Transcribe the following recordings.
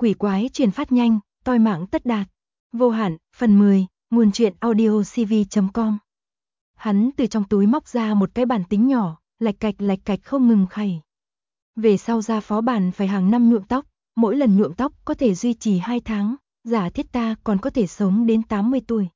quỷ quái truyền phát nhanh, toi mạng tất đạt. Vô hạn, phần 10, nguồn truyện audio cv.com. Hắn từ trong túi móc ra một cái bàn tính nhỏ, lạch cạch không ngừng khày. Về sau ra phó bản phải hàng năm nhuộm tóc, mỗi lần nhuộm tóc có thể duy trì 2 tháng, giả thiết ta còn có thể sống đến 80 tuổi.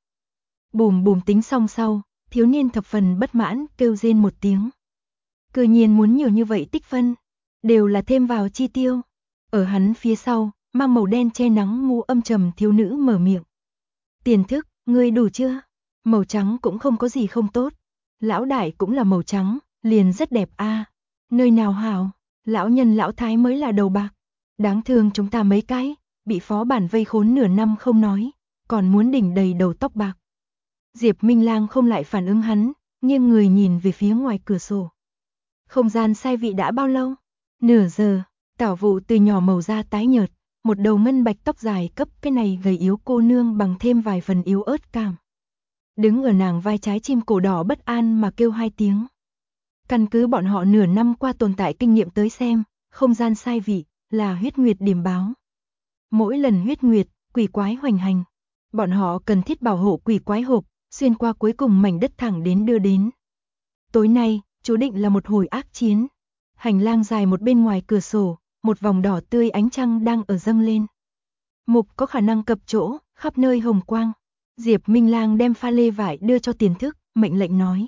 Bùm bùm tính xong sau, thiếu niên thập phần bất mãn kêu rên một tiếng. Cư nhiên muốn nhiều như vậy tích phân, đều là thêm vào chi tiêu. Ở hắn phía sau, mang màu đen che nắng mũ âm trầm thiếu nữ mở miệng. Tiền thức, ngươi đủ chưa? Màu trắng cũng không có gì không tốt. Lão đại cũng là màu trắng, liền rất đẹp a. Nơi nào hảo, lão nhân lão thái mới là đầu bạc. Đáng thương chúng ta mấy cái, bị phó bản vây khốn nửa năm không nói, còn muốn đỉnh đầy đầu tóc bạc. Diệp Minh Lang không lại phản ứng hắn, nghiêng người nhìn về phía ngoài cửa sổ. Không gian sai vị đã bao lâu? Nửa giờ. Tảo Vụ từ nhỏ màu da tái nhợt, một đầu ngân bạch tóc dài cấp cái này gầy yếu cô nương bằng thêm vài phần yếu ớt cảm. Đứng ở nàng vai trái chim cổ đỏ bất an mà kêu 2 tiếng. Căn cứ bọn họ nửa năm qua tồn tại kinh nghiệm tới xem, không gian sai vị là huyết nguyệt điểm báo. Mỗi lần huyết nguyệt, quỷ quái hoành hành, bọn họ cần thiết bảo hộ quỷ quái hộp, xuyên qua cuối cùng mảnh đất thẳng đến đưa đến. Tối nay, chú định là một hồi ác chiến. Hành lang dài một bên ngoài cửa sổ, một vòng đỏ tươi ánh trăng đang ở dâng lên. Mục có khả năng cập chỗ, khắp nơi hồng quang. Diệp Minh Lang đem pha lê vải đưa cho Tiền Thức, mệnh lệnh nói.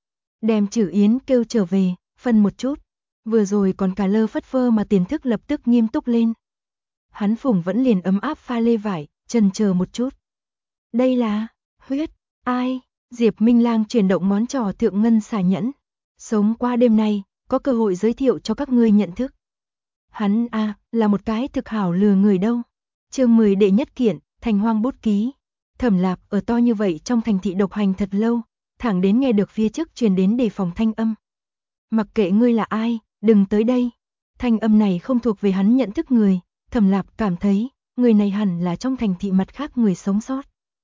Đem Trử Yến kêu trở về, phân một chút. Vừa rồi còn cả lơ phất phơ mà Tiền Thức lập tức nghiêm túc lên. Hắn phủng vẫn liền ấm áp pha lê vải, chần chờ một chút. Đây là huyết, ai? Diệp Minh Lang chuyển động ngón trỏ thượng ngân xà nhẫn. Sống qua đêm nay, có cơ hội giới thiệu cho các ngươi nhận thức. Hắn là một cái thực hảo lừa người đâu. Chương 10 đệ nhất kiện, Thành Hoang bút ký. Thẩm Lạp ở to như vậy trong thành thị độc hành thật lâu, thẳng đến nghe được phía trước truyền đến đề phòng thanh âm. Mặc kệ ngươi là ai, đừng tới đây. Thanh âm này không thuộc về hắn nhận thức người, Thẩm Lạp cảm thấy, người này hẳn là trong thành thị mặt khác người sống sót.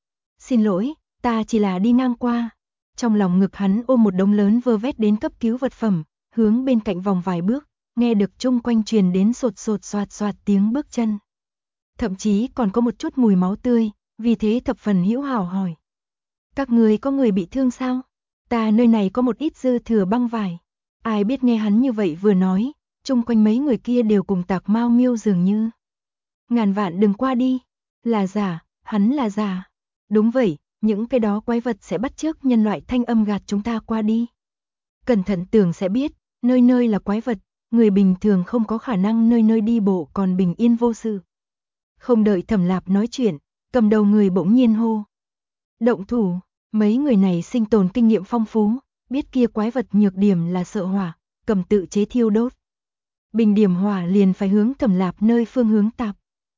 Xin lỗi, ta chỉ là đi ngang qua. Trong lòng ngực hắn ôm một đống lớn vơ vét đến cấp cứu vật phẩm, hướng bên cạnh vòng vài bước, nghe được chung quanh truyền đến sột sột soạt soạt tiếng bước chân. Thậm chí còn có một chút mùi máu tươi, vì thế thập phần hữu hảo hỏi. Các người có người bị thương sao? Ta nơi này có một ít dư thừa băng vải. Ai biết nghe hắn như vậy vừa nói, chung quanh mấy người kia đều cùng tạc mau miêu dường như. Ngàn vạn đừng qua đi. Là giả, hắn là giả. Đúng vậy, những cái đó quái vật sẽ bắt chước nhân loại thanh âm gạt chúng ta qua đi. Cẩn thận tưởng sẽ biết, nơi nơi là quái vật, người bình thường không có khả năng nơi nơi đi bộ còn bình yên vô sự. Không đợi Thẩm Lạp nói chuyện, cầm đầu người bỗng nhiên hô. Động thủ, mấy người này sinh tồn kinh nghiệm phong phú, biết kia quái vật nhược điểm là sợ hỏa, cầm tự chế thiêu đốt. Bình điểm hỏa liền phải hướng Thẩm Lạp nơi phương hướng tạp.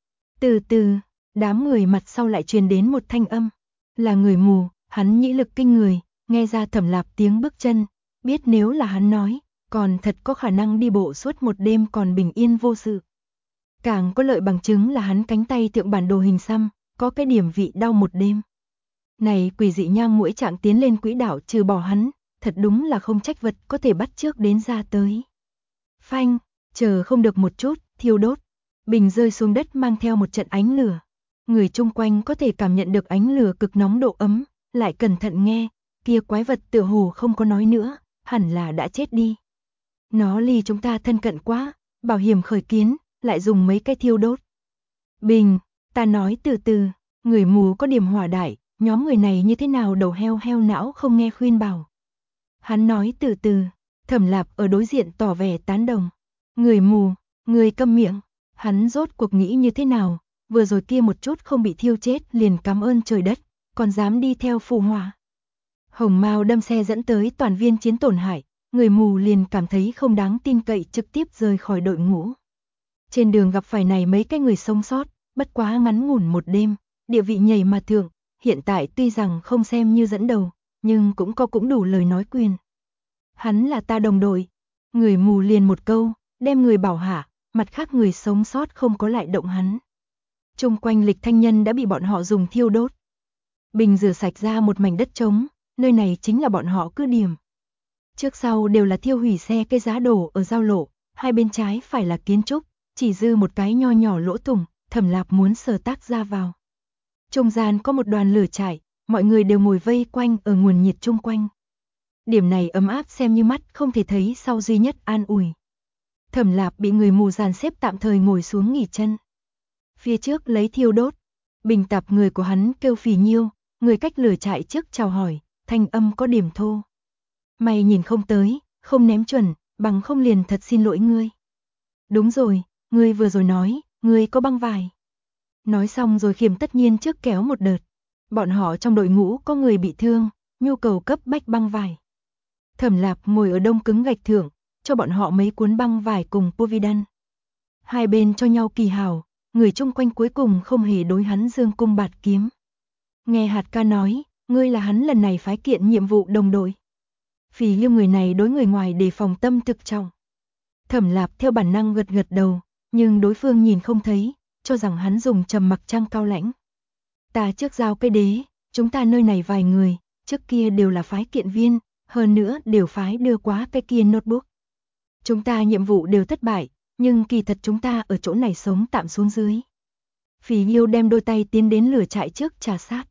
Từ từ, đám người mặt sau lại truyền đến một thanh âm. Là người mù, hắn nhĩ lực kinh người, nghe ra Thẩm Lạp tiếng bước chân, biết nếu là hắn nói, còn thật có khả năng đi bộ suốt một đêm còn bình yên vô sự. Càng có lợi bằng chứng là hắn cánh tay thượng bản đồ hình xăm, có cái điểm vị đau một đêm. Này quỷ dị nhang muỗi trạng tiến lên quỹ đạo trừ bỏ hắn, thật đúng là không trách vật có thể bắt trước đến ra tới. Phanh, chờ không được một chút, thiêu đốt. Bình rơi xuống đất mang theo một trận ánh lửa. Người chung quanh có thể cảm nhận được ánh lửa cực nóng độ ấm, lại cẩn thận nghe, kia quái vật tựa hồ không có nói nữa, hẳn là đã chết đi. Nó ly chúng ta thân cận quá, bảo hiểm khởi kiến, lại dùng mấy cái thiêu đốt. Bình, ta nói từ từ, người mù có điểm hỏa đại, nhóm người này như thế nào đầu heo heo não không nghe khuyên bảo. Hắn nói từ từ, Thẩm Lạp ở đối diện tỏ vẻ tán đồng. Người mù, người câm miệng, hắn rốt cuộc nghĩ như thế nào, vừa rồi kia một chút không bị thiêu chết liền cảm ơn trời đất, còn dám đi theo phù hỏa. Hồng Mao đâm xe dẫn tới toàn viên chiến tổn hại, người mù liền cảm thấy không đáng tin cậy trực tiếp rời khỏi đội ngũ. Trên đường gặp phải này mấy cái người sống sót, bất quá ngắn ngủn một đêm, địa vị nhảy mà thượng, hiện tại tuy rằng không xem như dẫn đầu, nhưng cũng đủ lời nói quyền. Hắn là ta đồng đội, người mù liền một câu, đem người bảo hạ, mặt khác người sống sót không có lại động hắn. Chung quanh Lịch Thanh Nhân đã bị bọn họ dùng thiêu đốt. Bình rửa sạch ra một mảnh đất trống, nơi này chính là bọn họ cứ điểm. Trước sau đều là thiêu hủy xe cây giá đổ ở giao lộ, hai bên trái phải là kiến trúc, chỉ dư một cái nho nhỏ lỗ thủng, Thẩm Lạp muốn sờ tác ra vào. Trung gian có một đoàn lửa trại, mọi người đều ngồi vây quanh ở nguồn nhiệt chung quanh. Điểm này ấm áp xem như mắt không thể thấy sau duy nhất an ủi. Thẩm Lạp bị người mù dàn xếp tạm thời ngồi xuống nghỉ chân. Phía trước lấy thiêu đốt, bình tạp người của hắn kêu Phì Nhiêu, người cách lửa trại trước chào hỏi, thanh âm có điểm thô. Mày nhìn không tới, không ném chuẩn, bằng không liền thật xin lỗi ngươi. Đúng rồi, ngươi vừa rồi nói, ngươi có băng vải. Nói xong rồi Khiêm tất nhiên trước kéo một đợt. Bọn họ trong đội ngũ có người bị thương, nhu cầu cấp bách băng vải. Thẩm Lạp ngồi ở đông cứng gạch thượng, cho bọn họ mấy cuốn băng vải cùng povidan. Hai bên cho nhau kỳ hảo, người chung quanh cuối cùng không hề đối hắn dương cung bạt kiếm. Nghe hạt ca nói, ngươi là hắn lần này phái kiện nhiệm vụ đồng đội. Phì Nhiêu người này đối người ngoài đề phòng tâm thực trọng. Thẩm Lạp theo bản năng gật gật đầu, nhưng đối phương nhìn không thấy, cho rằng hắn dùng trầm mặc trăng cao lãnh. Ta trước giao cái đế, chúng ta nơi này vài người, trước kia đều là phái kiện viên, hơn nữa đều phái đưa quá cái kia notebook. Chúng ta nhiệm vụ đều thất bại, nhưng kỳ thật chúng ta ở chỗ này sống tạm xuống dưới. Phì Nhiêu đem đôi tay tiến đến lửa trại trước trà sát.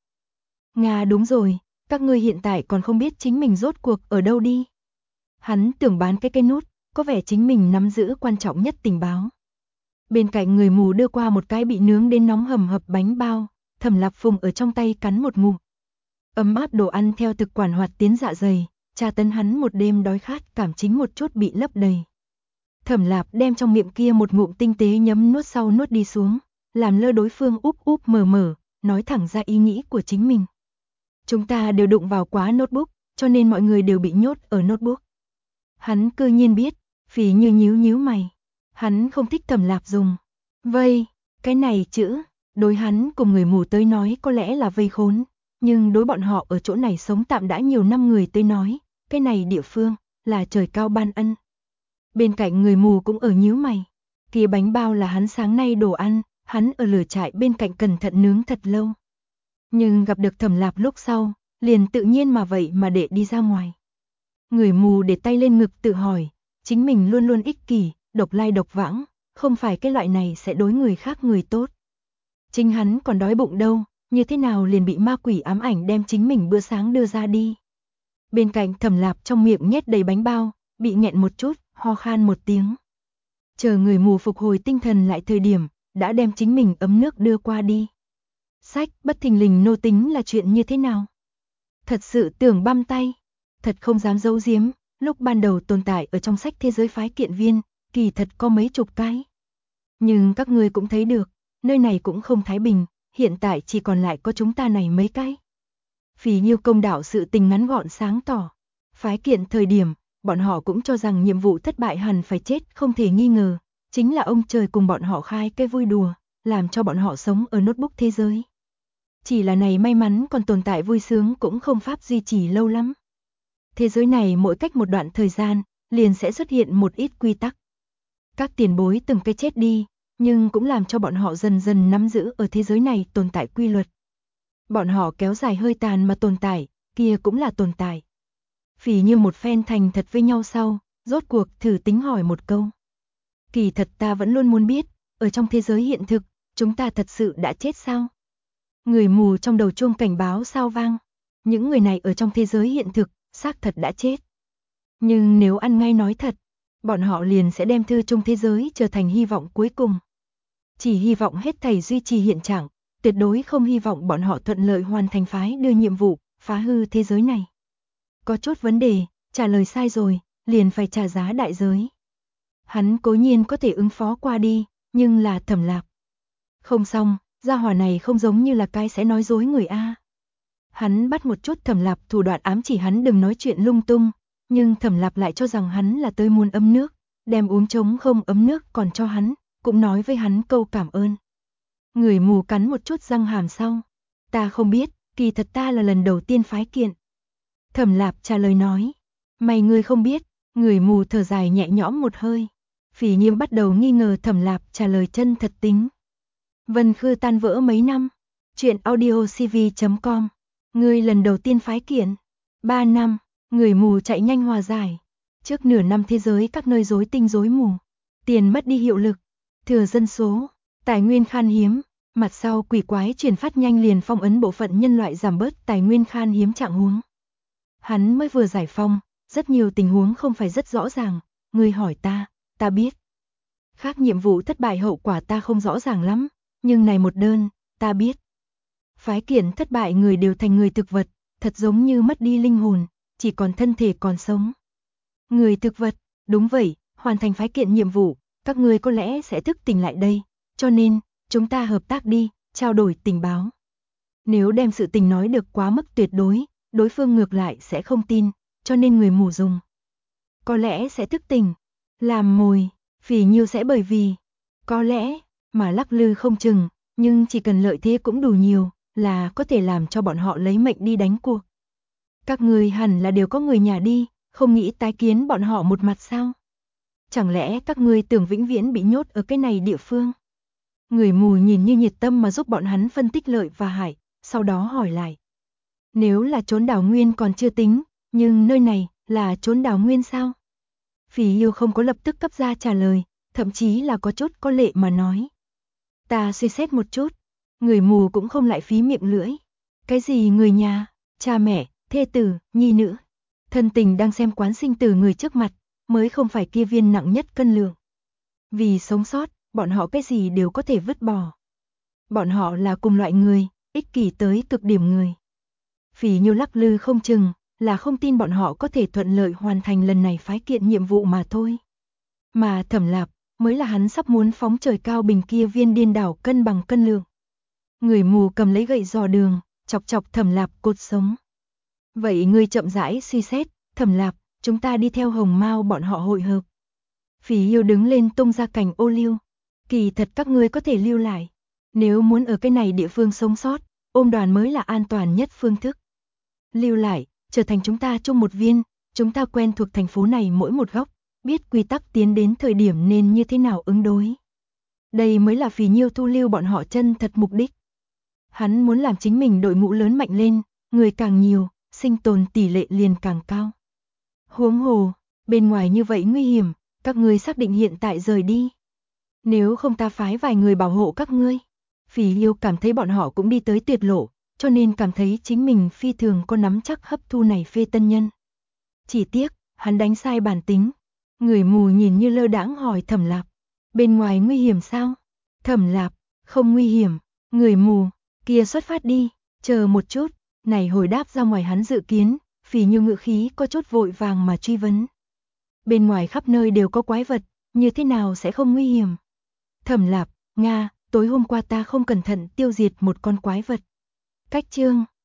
Nga đúng rồi, các ngươi hiện tại còn không biết chính mình rốt cuộc ở đâu đi. Hắn tưởng bán cái cây nút, có vẻ chính mình nắm giữ quan trọng nhất tình báo. Bên cạnh người mù đưa qua một cái bị nướng đến nóng hầm hập bánh bao, Thẩm Lạp phùng ở trong tay cắn một ngụm. Ấm áp đồ ăn theo thực quản hoạt tiến dạ dày, tra tấn hắn một đêm đói khát cảm chính một chút bị lấp đầy. Thẩm Lạp đem trong miệng kia một ngụm tinh tế nhấm nuốt sau nuốt đi xuống, làm lơ đối phương úp úp mở mở, nói thẳng ra ý nghĩ của chính mình. Chúng ta đều đụng vào quá notebook, cho nên mọi người đều bị nhốt ở notebook. Hắn cư nhiên biết, Phì Như nhíu nhíu mày. Hắn không thích Thẩm Lạp dùng vây, cái này chữ, đối hắn cùng người mù tới nói có lẽ là vây khốn, nhưng đối bọn họ ở chỗ này sống tạm đã nhiều năm người tới nói, cái này địa phương là trời cao ban ân. Bên cạnh người mù cũng ở nhíu mày, kia bánh bao là hắn sáng nay đồ ăn, hắn ở lửa trại bên cạnh cẩn thận nướng thật lâu. Nhưng gặp được Thẩm Lạp lúc sau, liền tự nhiên mà vậy mà để đi ra ngoài. Người mù để tay lên ngực tự hỏi, chính mình luôn luôn ích kỷ, độc lai độc vãng, không phải cái loại này sẽ đối người khác người tốt. Chính hắn còn đói bụng đâu, như thế nào liền bị ma quỷ ám ảnh đem chính mình bữa sáng đưa ra đi. Bên cạnh Thẩm Lạp trong miệng nhét đầy bánh bao, bị nghẹn một chút, ho khan một tiếng. Chờ người mù phục hồi tinh thần lại thời điểm, đã đem chính mình ấm nước đưa qua đi. Sách bất thình lình nô tính là chuyện như thế nào? Thật sự tưởng băm tay, thật không dám giấu giếm, lúc ban đầu tồn tại ở trong sách thế giới phái kiện viên, kỳ thật có mấy chục cái. Nhưng các ngươi cũng thấy được, nơi này cũng không thái bình, hiện tại chỉ còn lại có chúng ta này mấy cái. Phì Nhiêu công đạo sự tình ngắn gọn sáng tỏ. Phái kiện thời điểm, bọn họ cũng cho rằng nhiệm vụ thất bại hẳn phải chết không thể nghi ngờ, chính là ông trời cùng bọn họ khai cái vui đùa, làm cho bọn họ sống ở notebook thế giới. Chỉ là này may mắn còn tồn tại vui sướng cũng không pháp duy trì lâu lắm. Thế giới này mỗi cách một đoạn thời gian, liền sẽ xuất hiện một ít quy tắc. Các tiền bối từng cái chết đi, nhưng cũng làm cho bọn họ dần dần nắm giữ ở thế giới này tồn tại quy luật. Bọn họ kéo dài hơi tàn mà tồn tại, kia cũng là tồn tại. Phì Như một phen thành thật với nhau sau, rốt cuộc thử tính hỏi một câu. Kỳ thật ta vẫn luôn muốn biết, ở trong thế giới hiện thực, chúng ta thật sự đã chết sao? Người mù trong đầu chuông cảnh báo sao vang. Những người này ở trong thế giới hiện thực, xác thật đã chết. Nhưng nếu ăn ngay nói thật, bọn họ liền sẽ đem thư chung thế giới trở thành hy vọng cuối cùng. Chỉ hy vọng hết thảy duy trì hiện trạng, tuyệt đối không hy vọng bọn họ thuận lợi hoàn thành phái đưa nhiệm vụ, phá hư thế giới này. Có chút vấn đề, trả lời sai rồi, liền phải trả giá đại giới. Hắn cố nhiên có thể ứng phó qua đi, nhưng là Thẩm Lạp. Không xong, gia hỏa này không giống như là cái sẽ nói dối người A. Hắn bắt một chút Thẩm Lạp thủ đoạn ám chỉ hắn đừng nói chuyện lung tung, nhưng Thẩm Lạp lại cho rằng hắn là tới muốn ấm nước, đem uống trống không ấm nước còn cho hắn, cũng nói với hắn câu cảm ơn. Người mù cắn một chút răng hàm sau. Ta không biết, kỳ thật ta là lần đầu tiên phái kiện. Thẩm Lạp trả lời nói. Mày ngươi không biết, người mù thở dài nhẹ nhõm một hơi. Phì Nhiêu bắt đầu nghi ngờ Thẩm Lạp trả lời chân thật tính. Vân Khư tan vỡ mấy năm. Chuyện audiocv.com. Ngươi lần đầu tiên phái kiện. 3 năm, người mù chạy nhanh hòa giải. Trước nửa năm thế giới các nơi rối tinh rối mù. Tiền mất đi hiệu lực. Thừa dân số. Tài nguyên khan hiếm, mặt sau quỷ quái truyền phát nhanh liền phong ấn bộ phận nhân loại giảm bớt tài nguyên khan hiếm trạng huống. Hắn mới vừa giải phong, rất nhiều tình huống không phải rất rõ ràng, ngươi hỏi ta biết. Khác nhiệm vụ thất bại hậu quả ta không rõ ràng lắm, nhưng này một đơn, ta biết. Phái kiện thất bại người đều thành người thực vật, thật giống như mất đi linh hồn, chỉ còn thân thể còn sống. Người thực vật, đúng vậy, hoàn thành phái kiện nhiệm vụ, các ngươi có lẽ sẽ thức tỉnh lại đây, cho nên, chúng ta hợp tác đi, trao đổi tình báo. Nếu đem sự tình nói được quá mức tuyệt đối phương ngược lại sẽ không tin, cho nên người mù dùng. Có lẽ sẽ thức tỉnh, làm mồi, Phỉ Nhiêu sẽ bởi vì, có lẽ, mà lắc lư không chừng, nhưng chỉ cần lợi thế cũng đủ nhiều, là có thể làm cho bọn họ lấy mệnh đi đánh cuộc. Các người hẳn là đều có người nhà đi, không nghĩ tái kiến bọn họ một mặt sao? Chẳng lẽ các ngươi tưởng vĩnh viễn bị nhốt ở cái này địa phương? Người mù nhìn như nhiệt tâm mà giúp bọn hắn phân tích lợi và hại, sau đó hỏi lại. Nếu là trốn đảo nguyên còn chưa tính, nhưng nơi này là trốn đảo nguyên sao? Phỉ Nhiêu không có lập tức cấp ra trả lời, thậm chí là có chút có lệ mà nói. Ta suy xét một chút, người mù cũng không lại phí miệng lưỡi. Cái gì người nhà, cha mẹ, thê tử, nhi nữ, thân tình đang xem quán sinh tử người trước mặt, mới không phải kia viên nặng nhất cân lượng. Vì sống sót, bọn họ cái gì đều có thể vứt bỏ. Bọn họ là cùng loại người, ích kỷ tới cực điểm người. Phỉ Nhiêu lắc lư không chừng, là không tin bọn họ có thể thuận lợi hoàn thành lần này phái kiện nhiệm vụ mà thôi. Mà Thẩm Lạp, mới là hắn sắp muốn phóng trời cao bình kia viên điên đảo cân bằng cân lượng. Người mù cầm lấy gậy dò đường, chọc chọc Thẩm Lạp cột sống. Vậy ngươi chậm rãi suy xét, Thẩm Lạp, chúng ta đi theo Hồng Mao bọn họ hội hợp. Phỉ Nhiêu đứng lên tung ra cành ô liu. Kỳ thật các ngươi có thể lưu lại. Nếu muốn ở cái này địa phương sống sót, ôm đoàn mới là an toàn nhất phương thức. Lưu lại, trở thành chúng ta chung một viên, chúng ta quen thuộc thành phố này mỗi một góc, biết quy tắc tiến đến thời điểm nên như thế nào ứng đối. Đây mới là Phỉ Nhiêu thu lưu bọn họ chân thật mục đích. Hắn muốn làm chính mình đội ngũ lớn mạnh lên, người càng nhiều, sinh tồn tỷ lệ liền càng cao. Huống hồ, bên ngoài như vậy nguy hiểm, các ngươi xác định hiện tại rời đi. Nếu không ta phái vài người bảo hộ các ngươi. Phỉ Nhiêu cảm thấy bọn họ cũng đi tới tuyệt lộ, cho nên cảm thấy chính mình phi thường có nắm chắc hấp thu này phê tân nhân. Chỉ tiếc, hắn đánh sai bản tính. Người mù nhìn như lơ đãng hỏi Thẩm Lạp, bên ngoài nguy hiểm sao? Thẩm Lạp, không nguy hiểm. Người mù, kia xuất phát đi, chờ một chút. Này hồi đáp ra ngoài hắn dự kiến, Phỉ Nhiêu ngữ khí có chút vội vàng mà truy vấn. Bên ngoài khắp nơi đều có quái vật, như thế nào sẽ không nguy hiểm? Thẩm Lạp, Nga, tối hôm qua ta không cẩn thận tiêu diệt một con quái vật. Cách chương